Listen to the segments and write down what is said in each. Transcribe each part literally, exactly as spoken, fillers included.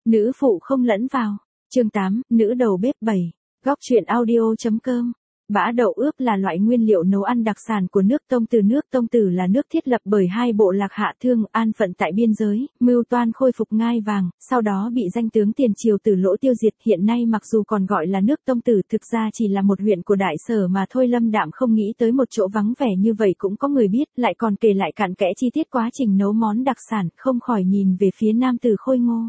Nữ phụ không lẫn vào. Chương tám, nữ đầu bếp bảy. Góc truyện audio.com. Bã đậu ướp là loại nguyên liệu nấu ăn đặc sản của nước Tông Từ. Nước Tông Từ là nước thiết lập bởi hai bộ lạc Hạ Thương, An Phận tại biên giới, mưu toan khôi phục ngai vàng, sau đó bị danh tướng tiền triều Từ Lỗ tiêu diệt. Hiện nay mặc dù còn gọi là nước Tông Từ, thực ra chỉ là một huyện của Đại Sở mà thôi. Lâm Đạm không nghĩ tới một chỗ vắng vẻ như vậy cũng có người biết, lại còn kể lại cặn kẽ chi tiết quá trình nấu món đặc sản, không khỏi nhìn về phía nam tử khôi ngô.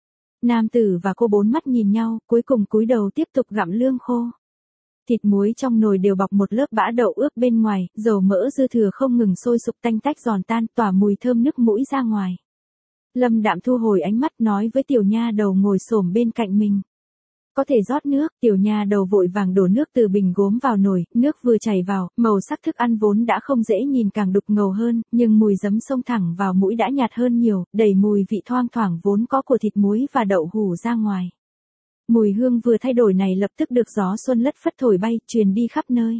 Nam tử và cô bốn mắt nhìn nhau, cuối cùng cúi đầu tiếp tục gặm lương khô. Thịt muối trong nồi đều bọc một lớp bã đậu ướp bên ngoài, dầu mỡ dư thừa không ngừng sôi sục tanh tách giòn tan, tỏa mùi thơm nước mũi ra ngoài. Lâm Đạm thu hồi ánh mắt nói với tiểu nha đầu ngồi xổm bên cạnh mình. Có thể rót nước. Tiểu nha đầu vội vàng đổ nước từ bình gốm vào nồi, nước vừa chảy vào, màu sắc thức ăn vốn đã không dễ nhìn càng đục ngầu hơn, nhưng mùi giấm xông thẳng vào mũi đã nhạt hơn nhiều, đẩy mùi vị thoang thoảng vốn có của thịt muối và đậu hủ ra ngoài. Mùi hương vừa thay đổi này lập tức được gió xuân lất phất thổi bay, truyền đi khắp nơi.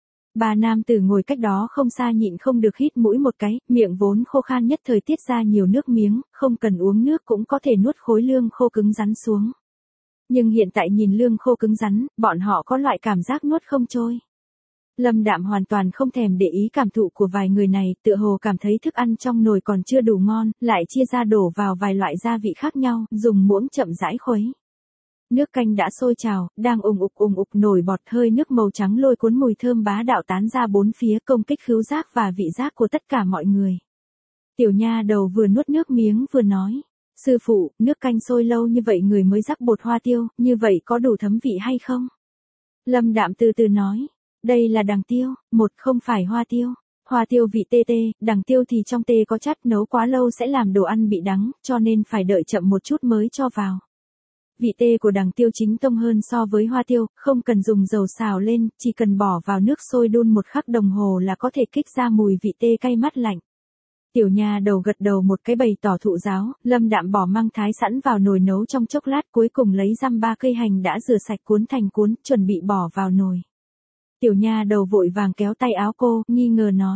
Ba nam tử ngồi cách đó không xa nhịn không được hít mũi một cái, miệng vốn khô khan nhất thời tiết ra nhiều nước miếng, không cần uống nước cũng có thể nuốt khối lương khô cứng rắn xuống. Nhưng hiện tại nhìn lương khô cứng rắn, bọn họ có loại cảm giác nuốt không trôi. Lâm Đạm hoàn toàn không thèm để ý cảm thụ của vài người này, tựa hồ cảm thấy thức ăn trong nồi còn chưa đủ ngon, lại chia ra đổ vào vài loại gia vị khác nhau, dùng muỗng chậm rãi khuấy. Nước canh đã sôi trào, đang ùng ục ùng ục nổi bọt, hơi nước màu trắng lôi cuốn mùi thơm bá đạo tán ra bốn phía, công kích khứu giác và vị giác của tất cả mọi người. Tiểu nha đầu vừa nuốt nước miếng vừa nói. Sư phụ, nước canh sôi lâu như vậy người mới rắc bột hoa tiêu, như vậy có đủ thấm vị hay không? Lâm Đạm từ từ nói. Đây là đằng tiêu, một không phải hoa tiêu. Hoa tiêu vị tê tê, đằng tiêu thì trong tê có chất, nấu quá lâu sẽ làm đồ ăn bị đắng, cho nên phải đợi chậm một chút mới cho vào. Vị tê của đằng tiêu chính tông hơn so với hoa tiêu, không cần dùng dầu xào lên, chỉ cần bỏ vào nước sôi đun một khắc đồng hồ là có thể kích ra mùi vị tê cay mát lạnh. Tiểu nha đầu gật đầu một cái bày tỏ thụ giáo, Lâm Đạm bỏ măng thái sẵn vào nồi nấu trong chốc lát, cuối cùng lấy răm ba cây hành đã rửa sạch cuốn thành cuốn, chuẩn bị bỏ vào nồi. Tiểu nha đầu vội vàng kéo tay áo cô, nghi ngờ nói.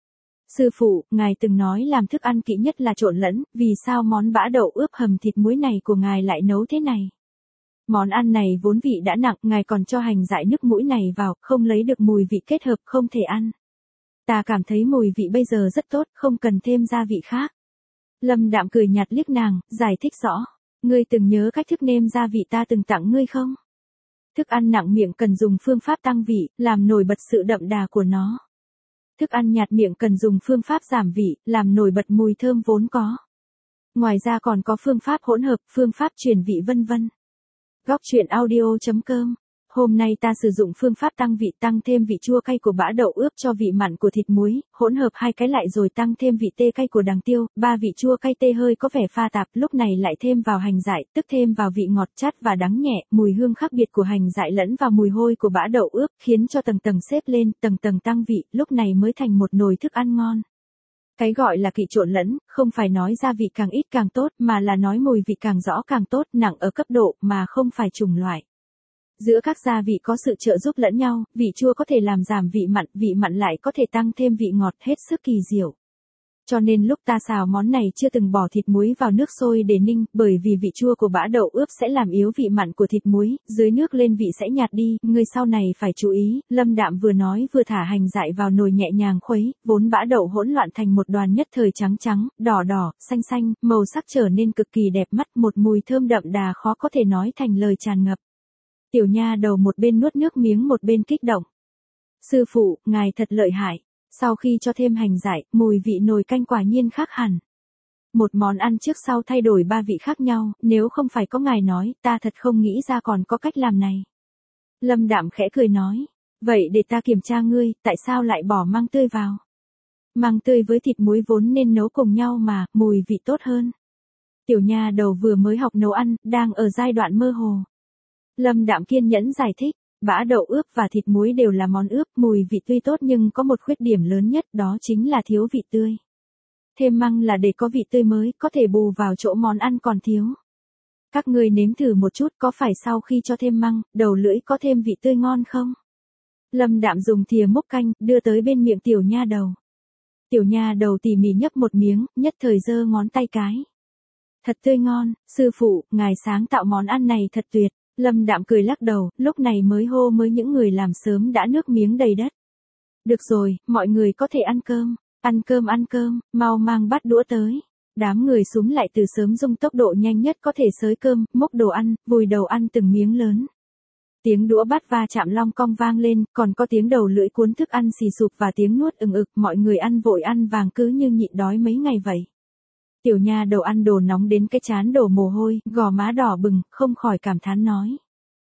Sư phụ, ngài từng nói làm thức ăn kỹ nhất là trộn lẫn, vì sao món bã đậu ướp hầm thịt muối này của ngài lại nấu thế này? Món ăn này vốn vị đã nặng, ngài còn cho hành dại nước mũi này vào, không lấy được mùi vị kết hợp, không thể ăn. Ta cảm thấy mùi vị bây giờ rất tốt, không cần thêm gia vị khác. Lâm Đạm cười nhạt liếc nàng, giải thích rõ. Ngươi từng nhớ cách thức nêm gia vị ta từng tặng ngươi không? Thức ăn nặng miệng cần dùng phương pháp tăng vị, làm nổi bật sự đậm đà của nó. Thức ăn nhạt miệng cần dùng phương pháp giảm vị, làm nổi bật mùi thơm vốn có. Ngoài ra còn có phương pháp hỗn hợp, phương pháp chuyển vị vân vân. Góc truyện audio.com. Hôm nay ta sử dụng phương pháp tăng vị, tăng thêm vị chua cay của bã đậu ướp cho vị mặn của thịt muối, hỗn hợp hai cái lại rồi tăng thêm vị tê cay của đằng tiêu, ba vị chua cay tê hơi có vẻ pha tạp, lúc này lại thêm vào hành dại, tức thêm vào vị ngọt chát và đắng nhẹ, mùi hương khác biệt của hành dại lẫn vào mùi hôi của bã đậu ướp, khiến cho tầng tầng xếp lên, tầng tầng tăng vị, lúc này mới thành một nồi thức ăn ngon. Cái gọi là kỵ trộn lẫn, không phải nói gia vị càng ít càng tốt, mà là nói mùi vị càng rõ càng tốt, nặng ở cấp độ, mà không phải chủng loại. Giữa các gia vị có sự trợ giúp lẫn nhau, vị chua có thể làm giảm vị mặn, vị mặn lại có thể tăng thêm vị ngọt, hết sức kỳ diệu. Cho nên lúc ta xào món này chưa từng bỏ thịt muối vào nước sôi để ninh, bởi vì vị chua của bã đậu ướp sẽ làm yếu vị mặn của thịt muối, dưới nước lên vị sẽ nhạt đi, người sau này phải chú ý. Lâm Đạm vừa nói vừa thả hành dại vào nồi nhẹ nhàng khuấy, vốn bã đậu hỗn loạn thành một đoàn nhất thời trắng trắng, đỏ đỏ, xanh xanh, màu sắc trở nên cực kỳ đẹp mắt, một mùi thơm đậm đà khó có thể nói thành lời tràn ngập. Tiểu nha đầu một bên nuốt nước miếng một bên kích động. Sư phụ, ngài thật lợi hại. Sau khi cho thêm hành dại, mùi vị nồi canh quả nhiên khác hẳn. Một món ăn trước sau thay đổi ba vị khác nhau, nếu không phải có ngài nói, ta thật không nghĩ ra còn có cách làm này. Lâm Đạm khẽ cười nói. Vậy để ta kiểm tra ngươi, tại sao lại bỏ măng tươi vào? Măng tươi với thịt muối vốn nên nấu cùng nhau mà, mùi vị tốt hơn. Tiểu nha đầu vừa mới học nấu ăn, đang ở giai đoạn mơ hồ. Lâm Đạm kiên nhẫn giải thích, bã đậu ướp và thịt muối đều là món ướp, mùi vị tuy tốt nhưng có một khuyết điểm lớn nhất, đó chính là thiếu vị tươi. Thêm măng là để có vị tươi mới, có thể bù vào chỗ món ăn còn thiếu. Các ngươi nếm thử một chút, có phải sau khi cho thêm măng, đầu lưỡi có thêm vị tươi ngon không? Lâm Đạm dùng thìa múc canh, đưa tới bên miệng tiểu nha đầu. Tiểu nha đầu tỉ mỉ nhấp một miếng, nhất thời giơ ngón tay cái. Thật tươi ngon, sư phụ, ngài sáng tạo món ăn này thật tuyệt. Lâm Đạm cười lắc đầu, lúc này mới hô mới những người làm sớm đã nước miếng đầy đất. Được rồi, mọi người có thể ăn cơm, ăn cơm ăn cơm, mau mang bát đũa tới. Đám người súm lại từ sớm dùng tốc độ nhanh nhất có thể xới cơm, múc đồ ăn, vùi đầu ăn từng miếng lớn. Tiếng đũa bát va chạm long cong vang lên, còn có tiếng đầu lưỡi cuốn thức ăn xì sụp và tiếng nuốt ừng ực, mọi người ăn vội ăn vàng cứ như nhịn đói mấy ngày vậy. Tiểu nha đầu ăn đồ nóng đến cái trán đổ mồ hôi, gò má đỏ bừng, không khỏi cảm thán nói.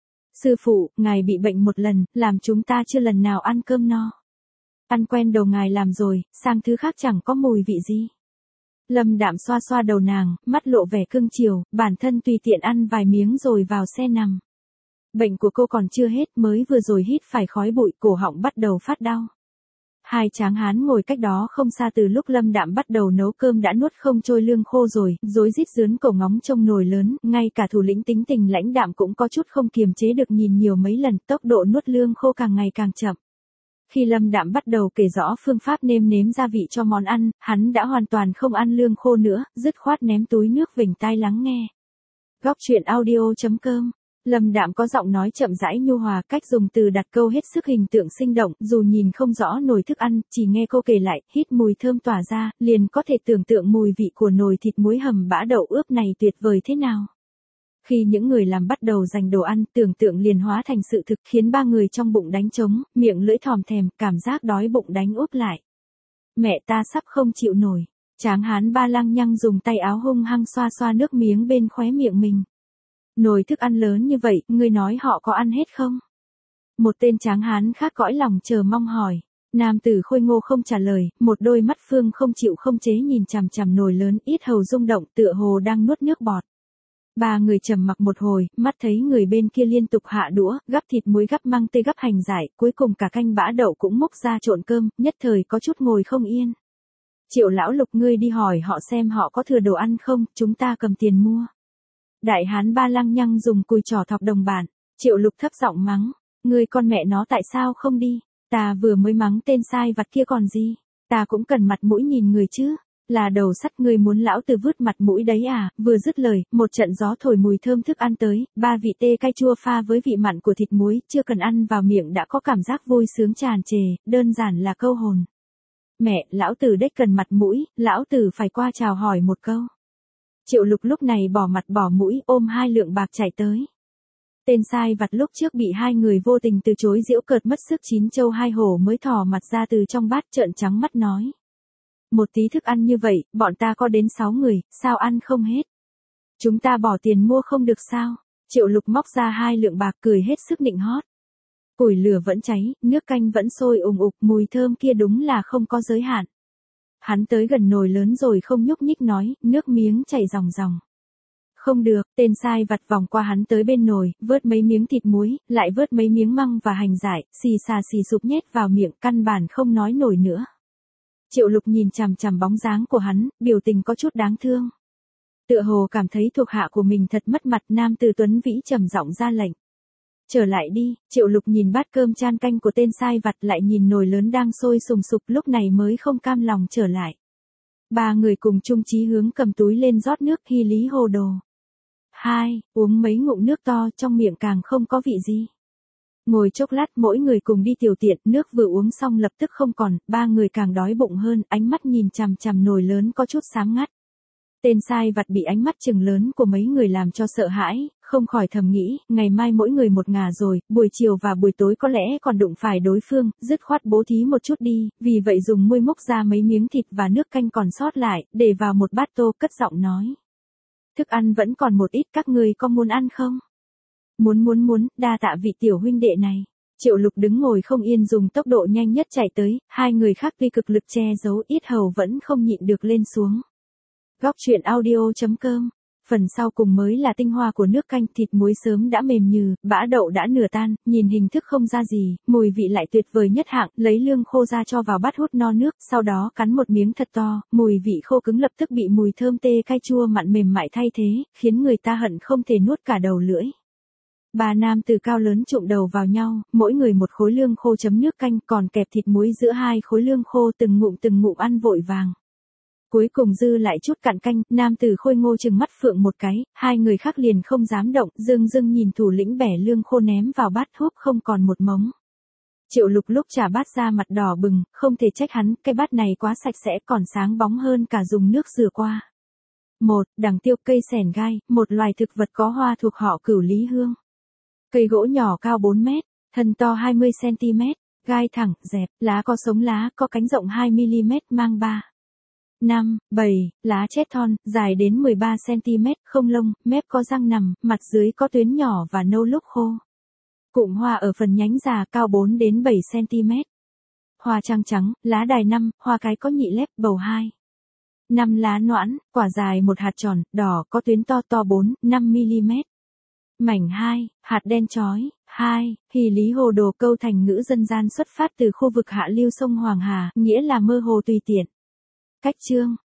Sư phụ, ngài bị bệnh một lần, làm chúng ta chưa lần nào ăn cơm no. Ăn quen đầu ngài làm rồi, sang thứ khác chẳng có mùi vị gì. Lâm Đạm xoa xoa đầu nàng, mắt lộ vẻ cưng chiều, bản thân tùy tiện ăn vài miếng rồi vào xe nằm. Bệnh của cô còn chưa hết, mới vừa rồi hít phải khói bụi, cổ họng bắt đầu phát đau. Hai tráng hán ngồi cách đó không xa từ lúc Lâm Đạm bắt đầu nấu cơm đã nuốt không trôi lương khô rồi, rối rít dướn cổ ngóng trông nồi lớn, ngay cả thủ lĩnh tính tình Lãnh Đạm cũng có chút không kiềm chế được nhìn nhiều mấy lần, tốc độ nuốt lương khô càng ngày càng chậm. Khi Lâm Đạm bắt đầu kể rõ phương pháp nêm nếm gia vị cho món ăn, hắn đã hoàn toàn không ăn lương khô nữa, dứt khoát ném túi nước vểnh tai lắng nghe. Góc truyện audio chấm com. Lâm Đạm có giọng nói chậm rãi nhu hòa, cách dùng từ đặt câu hết sức hình tượng sinh động, dù nhìn không rõ nồi thức ăn, chỉ nghe cô kể lại, hít mùi thơm tỏa ra, liền có thể tưởng tượng mùi vị của nồi thịt muối hầm bã đậu ướp này tuyệt vời thế nào. Khi những người làm bắt đầu dành đồ ăn, tưởng tượng liền hóa thành sự thực, khiến ba người trong bụng đánh trống, miệng lưỡi thòm thèm, cảm giác đói bụng đánh úp lại. Mẹ ta sắp không chịu nổi. Tráng hán Ba Lăng Nhăng dùng tay áo hung hăng xoa xoa nước miếng bên khóe miệng mình. Nồi thức ăn lớn như vậy, ngươi nói họ có ăn hết không? Một tên tráng hán khác cõi lòng chờ mong hỏi. Nam tử khôi ngô không trả lời, một đôi mắt phương không chịu không chế nhìn chằm chằm nồi lớn, yết hầu rung động tựa hồ đang nuốt nước bọt. Ba người trầm mặc một hồi, mắt thấy người bên kia liên tục hạ đũa, gắp thịt muối gắp măng tây gắp hành giải, cuối cùng cả canh bã đậu cũng múc ra trộn cơm, nhất thời có chút ngồi không yên. Triệu lão Lục, ngươi đi hỏi họ xem họ có thừa đồ ăn không, chúng ta cầm tiền mua. Đại hán Ba Lăng Nhăng dùng cùi trỏ thọc đồng bản. Triệu Lục thấp giọng mắng, ngươi con mẹ nó tại sao không đi? Ta vừa mới mắng tên sai vặt kia còn gì? Ta cũng cần mặt mũi nhìn người chứ. Là đầu sắt, ngươi muốn lão tử vứt mặt mũi đấy à? Vừa dứt lời, một trận gió thổi mùi thơm thức ăn tới, ba vị tê cay chua pha với vị mặn của thịt muối, chưa cần ăn vào miệng đã có cảm giác vui sướng tràn trề, đơn giản là câu hồn. Mẹ, lão tử đếch cần mặt mũi, lão tử phải qua chào hỏi một câu. Triệu Lục lúc này bỏ mặt bỏ mũi, ôm hai lượng bạc chạy tới. Tên sai vặt lúc trước bị hai người vô tình từ chối giễu cợt mất sức chín châu hai hổ mới thò mặt ra từ trong bát, trợn trắng mắt nói. Một tí thức ăn như vậy, bọn ta có đến sáu người, sao ăn không hết? Chúng ta bỏ tiền mua không được sao? Triệu Lục móc ra hai lượng bạc cười hết sức nịnh hót. Củi lửa vẫn cháy, nước canh vẫn sôi ùng ục, mùi thơm kia đúng là không có giới hạn. Hắn tới gần nồi lớn rồi không nhúc nhích nói, nước miếng chảy ròng ròng. Không được, tên sai vặt vòng qua hắn tới bên nồi, vớt mấy miếng thịt muối, lại vớt mấy miếng măng và hành giải, xì xà xì sụp nhét vào miệng, căn bản không nói nổi nữa. Triệu Lục nhìn chằm chằm bóng dáng của hắn, biểu tình có chút đáng thương. Tựa hồ cảm thấy thuộc hạ của mình thật mất mặt, nam tử tuấn vĩ trầm giọng ra lệnh. Trở lại đi. Triệu Lục nhìn bát cơm chan canh của tên sai vặt, lại nhìn nồi lớn đang sôi sùng sục, lúc này mới không cam lòng trở lại. Ba người cùng chung chí hướng cầm túi lên rót nước, hy lý hồ đồ. Hai, uống mấy ngụm nước to, trong miệng càng không có vị gì. Ngồi chốc lát mỗi người cùng đi tiểu tiện, nước vừa uống xong lập tức không còn, ba người càng đói bụng hơn, ánh mắt nhìn chằm chằm nồi lớn có chút sáng ngắt. Tên sai vặt bị ánh mắt chừng lớn của mấy người làm cho sợ hãi, không khỏi thầm nghĩ, ngày mai mỗi người một ngả rồi, buổi chiều và buổi tối có lẽ còn đụng phải đối phương, dứt khoát bố thí một chút đi, vì vậy dùng muôi múc ra mấy miếng thịt và nước canh còn sót lại, để vào một bát tô, cất giọng nói. Thức ăn vẫn còn một ít, các ngươi có muốn ăn không? Muốn muốn muốn, đa tạ vị tiểu huynh đệ này. Triệu Lục đứng ngồi không yên dùng tốc độ nhanh nhất chạy tới, hai người khác tuy cực lực che giấu, yết hầu vẫn không nhịn được lên xuống. Góc truyện audio chấm com. Phần sau cùng mới là tinh hoa của nước canh, thịt muối sớm đã mềm nhừ, bã đậu đã nửa tan, nhìn hình thức không ra gì, mùi vị lại tuyệt vời nhất hạng, lấy lương khô ra cho vào bát hút no nước, sau đó cắn một miếng thật to, mùi vị khô cứng lập tức bị mùi thơm tê cay chua mặn mềm mại thay thế, khiến người ta hận không thể nuốt cả đầu lưỡi. Ba nam từ cao lớn trụm đầu vào nhau, mỗi người một khối lương khô chấm nước canh, còn kẹp thịt muối giữa hai khối lương khô, từng ngụm từng ngụm ăn vội vàng. Cuối cùng dư lại chút cạn canh, nam tử khôi ngô trừng mắt phượng một cái, hai người khác liền không dám động, dương dương nhìn thủ lĩnh bẻ lương khô ném vào bát húp không còn một mống. Triệu Lục lúc trả bát ra mặt đỏ bừng, không thể trách hắn, cái bát này quá sạch sẽ còn sáng bóng hơn cả dùng nước rửa qua. Một, đằng tiêu cây sẻn gai, một loài thực vật có hoa thuộc họ Cửu Lý Hương. Cây gỗ nhỏ cao bốn mét, thân to hai mươi xăng ti mét, gai thẳng, dẹp, lá có sống lá, có cánh rộng hai mi li mét mang ba. năm, bảy, lá chét thon, dài đến mười ba xăng ti mét, không lông, mép có răng nằm, mặt dưới có tuyến nhỏ và nâu lúc khô. Cụm hoa ở phần nhánh già cao bốn đến bảy xăng ti mét. Hoa trăng trắng, lá đài năm, hoa cái có nhị lép, bầu hai. năm lá noãn, quả dài một hạt tròn, đỏ, có tuyến to to bốn, năm mi li mét. Mảnh hai, hạt đen chói. hai. Hỷ lý hồ đồ câu thành ngữ dân gian xuất phát từ khu vực hạ lưu sông Hoàng Hà, nghĩa là mơ hồ tùy tiện. Cách chương